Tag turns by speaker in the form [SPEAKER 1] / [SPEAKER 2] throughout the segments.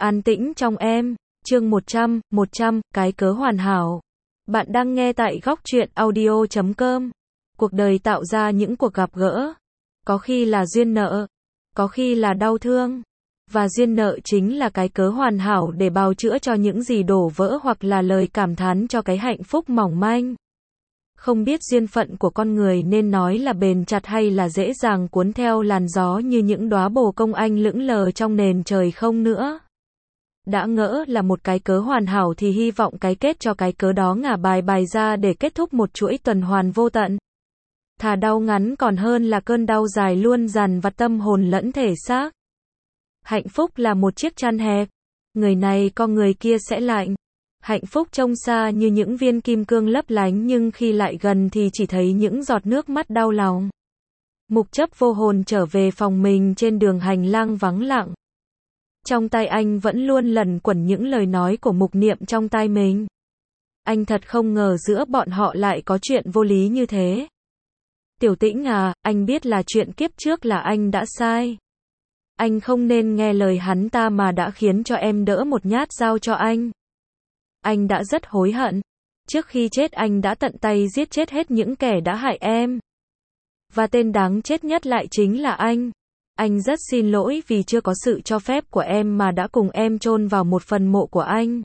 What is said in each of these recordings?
[SPEAKER 1] An tĩnh trong em, chương 100, cái cớ hoàn hảo. Bạn đang nghe tại góc truyện audio.com. Cuộc đời tạo ra những cuộc gặp gỡ. Có khi là duyên nợ, có khi là đau thương. Và duyên nợ chính là cái cớ hoàn hảo để bào chữa cho những gì đổ vỡ hoặc là lời cảm thán cho cái hạnh phúc mỏng manh. Không biết duyên phận của con người nên nói là bền chặt hay là dễ dàng cuốn theo làn gió như những đóa bồ công anh lững lờ trong nền trời không nữa. Đã ngỡ là một cái cớ hoàn hảo thì hy vọng cái kết cho cái cớ đó ngả bài ra để kết thúc một chuỗi tuần hoàn vô tận. Thà đau ngắn còn hơn là cơn đau dài luôn dằn vặt tâm hồn lẫn thể xác. Hạnh phúc là một chiếc chăn hẹp. Người này co người kia sẽ lạnh. Hạnh phúc trông xa như những viên kim cương lấp lánh nhưng khi lại gần thì chỉ thấy những giọt nước mắt đau lòng. Mục chấp vô hồn trở về phòng mình trên đường hành lang vắng lặng. Trong tai anh vẫn luôn lẩn quẩn những lời nói của Mục Niệm trong tai mình. Anh thật không ngờ giữa bọn họ lại có chuyện vô lý như thế. Tiểu Tĩnh à, anh biết là chuyện kiếp trước là anh đã sai. Anh không nên nghe lời hắn ta mà đã khiến cho em đỡ một nhát dao cho anh. Anh đã rất hối hận. Trước khi chết anh đã tận tay giết chết hết những kẻ đã hại em. Và tên đáng chết nhất lại chính là anh. Anh rất xin lỗi vì chưa có sự cho phép của em mà đã cùng em chôn vào một phần mộ của anh.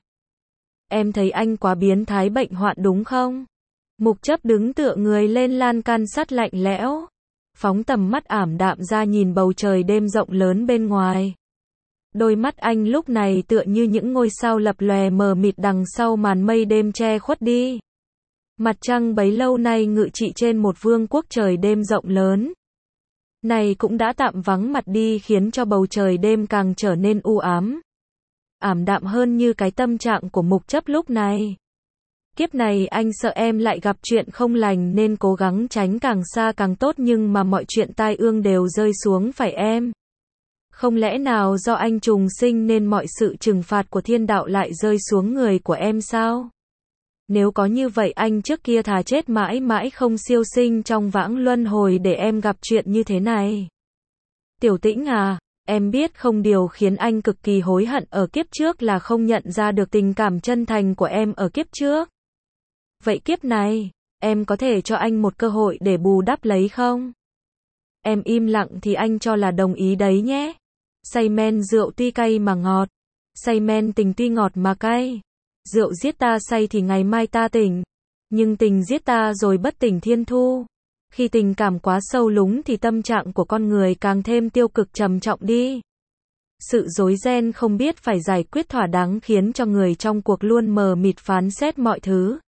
[SPEAKER 1] Em thấy anh quá biến thái bệnh hoạn đúng không? Mục chấp đứng tựa người lên lan can sắt lạnh lẽo. Phóng tầm mắt ảm đạm ra nhìn bầu trời đêm rộng lớn bên ngoài. Đôi mắt anh lúc này tựa như những ngôi sao lập lòe mờ mịt đằng sau màn mây đêm che khuất đi. Mặt trăng bấy lâu nay ngự trị trên một vương quốc trời đêm rộng lớn. Này cũng đã tạm vắng mặt đi khiến cho bầu trời đêm càng trở nên u ám. Ảm đạm hơn như cái tâm trạng của Mục chấp lúc này. Kiếp này anh sợ em lại gặp chuyện không lành nên cố gắng tránh càng xa càng tốt nhưng mà mọi chuyện tai ương đều rơi xuống phải em. Không lẽ nào do anh trùng sinh nên mọi sự trừng phạt của thiên đạo lại rơi xuống người của em sao? Nếu có như vậy anh trước kia thà chết mãi mãi không siêu sinh trong vãng luân hồi để em gặp chuyện như thế này. Tiểu Tĩnh à, em biết không điều khiến anh cực kỳ hối hận ở kiếp trước là không nhận ra được tình cảm chân thành của em ở kiếp trước. Vậy kiếp này, em có thể cho anh một cơ hội để bù đắp lấy không? Em im lặng thì anh cho là đồng ý đấy nhé. Say men rượu tuy cay mà ngọt. Say men tình tuy ngọt mà cay. Rượu giết ta say thì ngày mai ta tỉnh. Nhưng tình giết ta rồi bất tỉnh thiên thu. Khi tình cảm quá sâu lúng thì tâm trạng của con người càng thêm tiêu cực trầm trọng đi. Sự rối ren không biết phải giải quyết thỏa đáng khiến cho người trong cuộc luôn mờ mịt phán xét mọi thứ.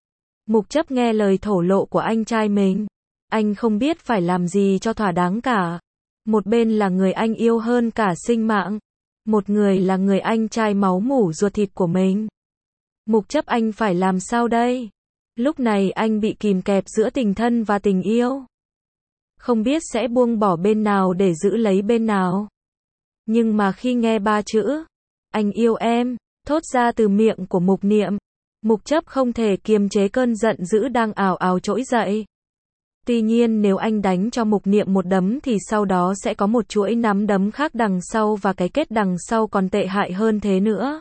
[SPEAKER 1] Mục chấp nghe lời thổ lộ của anh trai mình. Anh không biết phải làm gì cho thỏa đáng cả. Một bên là người anh yêu hơn cả sinh mạng. Một người là người anh trai máu mủ ruột thịt của mình. Mục chấp anh phải làm sao đây? Lúc này anh bị kìm kẹp giữa tình thân và tình yêu. Không biết sẽ buông bỏ bên nào để giữ lấy bên nào. Nhưng mà khi nghe ba chữ, anh yêu em, thốt ra từ miệng của Mục Niệm. Mục chấp không thể kiềm chế cơn giận dữ đang ào ào trỗi dậy. Tuy nhiên nếu anh đánh cho Mục Niệm một đấm thì sau đó sẽ có một chuỗi nắm đấm khác đằng sau và cái kết đằng sau còn tệ hại hơn thế nữa.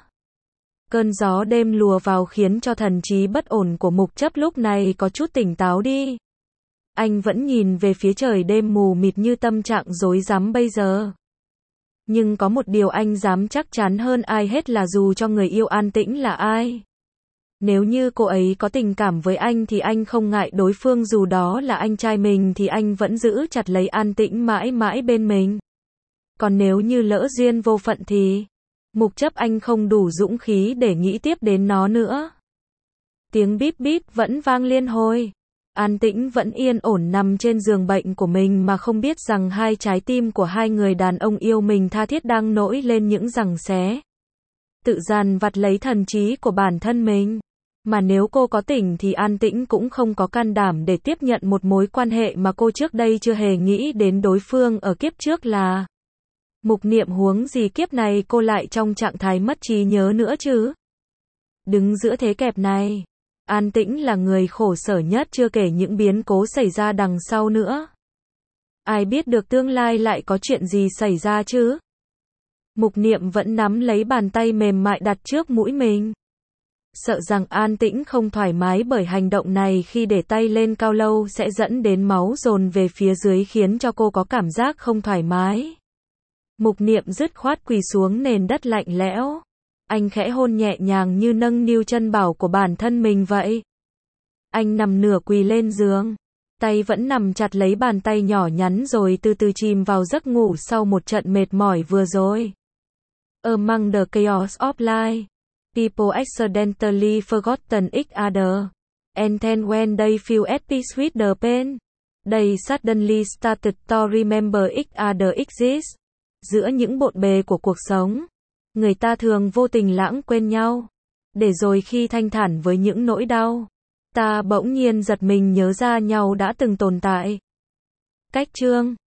[SPEAKER 1] Cơn gió đêm lùa vào khiến cho thần trí bất ổn của Mục chấp lúc này có chút tỉnh táo đi. Anh vẫn nhìn về phía trời đêm mù mịt như tâm trạng rối rắm bây giờ. Nhưng có một điều anh dám chắc chắn hơn ai hết là dù cho người yêu An Tĩnh là ai. Nếu như cô ấy có tình cảm với anh thì anh không ngại đối phương dù đó là anh trai mình thì anh vẫn giữ chặt lấy An Tĩnh mãi mãi bên mình. Còn nếu như lỡ duyên vô phận thì Mục chấp anh không đủ dũng khí để nghĩ tiếp đến nó nữa. Tiếng bíp bíp vẫn vang liên hồi. An Tĩnh vẫn yên ổn nằm trên giường bệnh của mình mà không biết rằng hai trái tim của hai người đàn ông yêu mình tha thiết đang nổi lên những giằng xé. Tự dằn vặt lấy thần trí của bản thân mình. Mà nếu cô có tỉnh thì An Tĩnh cũng không có can đảm để tiếp nhận một mối quan hệ mà cô trước đây chưa hề nghĩ đến đối phương ở kiếp trước là Mục Niệm, huống gì kiếp này cô lại trong trạng thái mất trí nhớ nữa chứ. Đứng giữa thế kẹp này, An Tĩnh là người khổ sở nhất chưa kể những biến cố xảy ra đằng sau nữa. Ai biết được tương lai lại có chuyện gì xảy ra chứ? Mục Niệm vẫn nắm lấy bàn tay mềm mại đặt trước mũi mình. Sợ rằng An Tĩnh không thoải mái bởi hành động này khi để tay lên cao lâu sẽ dẫn đến máu dồn về phía dưới khiến cho cô có cảm giác không thoải mái. Mục Niệm dứt khoát quỳ xuống nền đất lạnh lẽo. Anh khẽ hôn nhẹ nhàng như nâng niu chân bảo của bản thân mình vậy. Anh nằm nửa quỳ lên giường. Tay vẫn nằm chặt lấy bàn tay nhỏ nhắn rồi từ từ chìm vào giấc ngủ sau một trận mệt mỏi vừa rồi. Among the chaos of life, people accidentally forgotten each other. And then when they feel at peace with the pain, they suddenly started to remember each other exists. Giữa những bộn bề của cuộc sống, người ta thường vô tình lãng quên nhau. Để rồi khi thanh thản với những nỗi đau, ta bỗng nhiên giật mình nhớ ra nhau đã từng tồn tại. Cách chương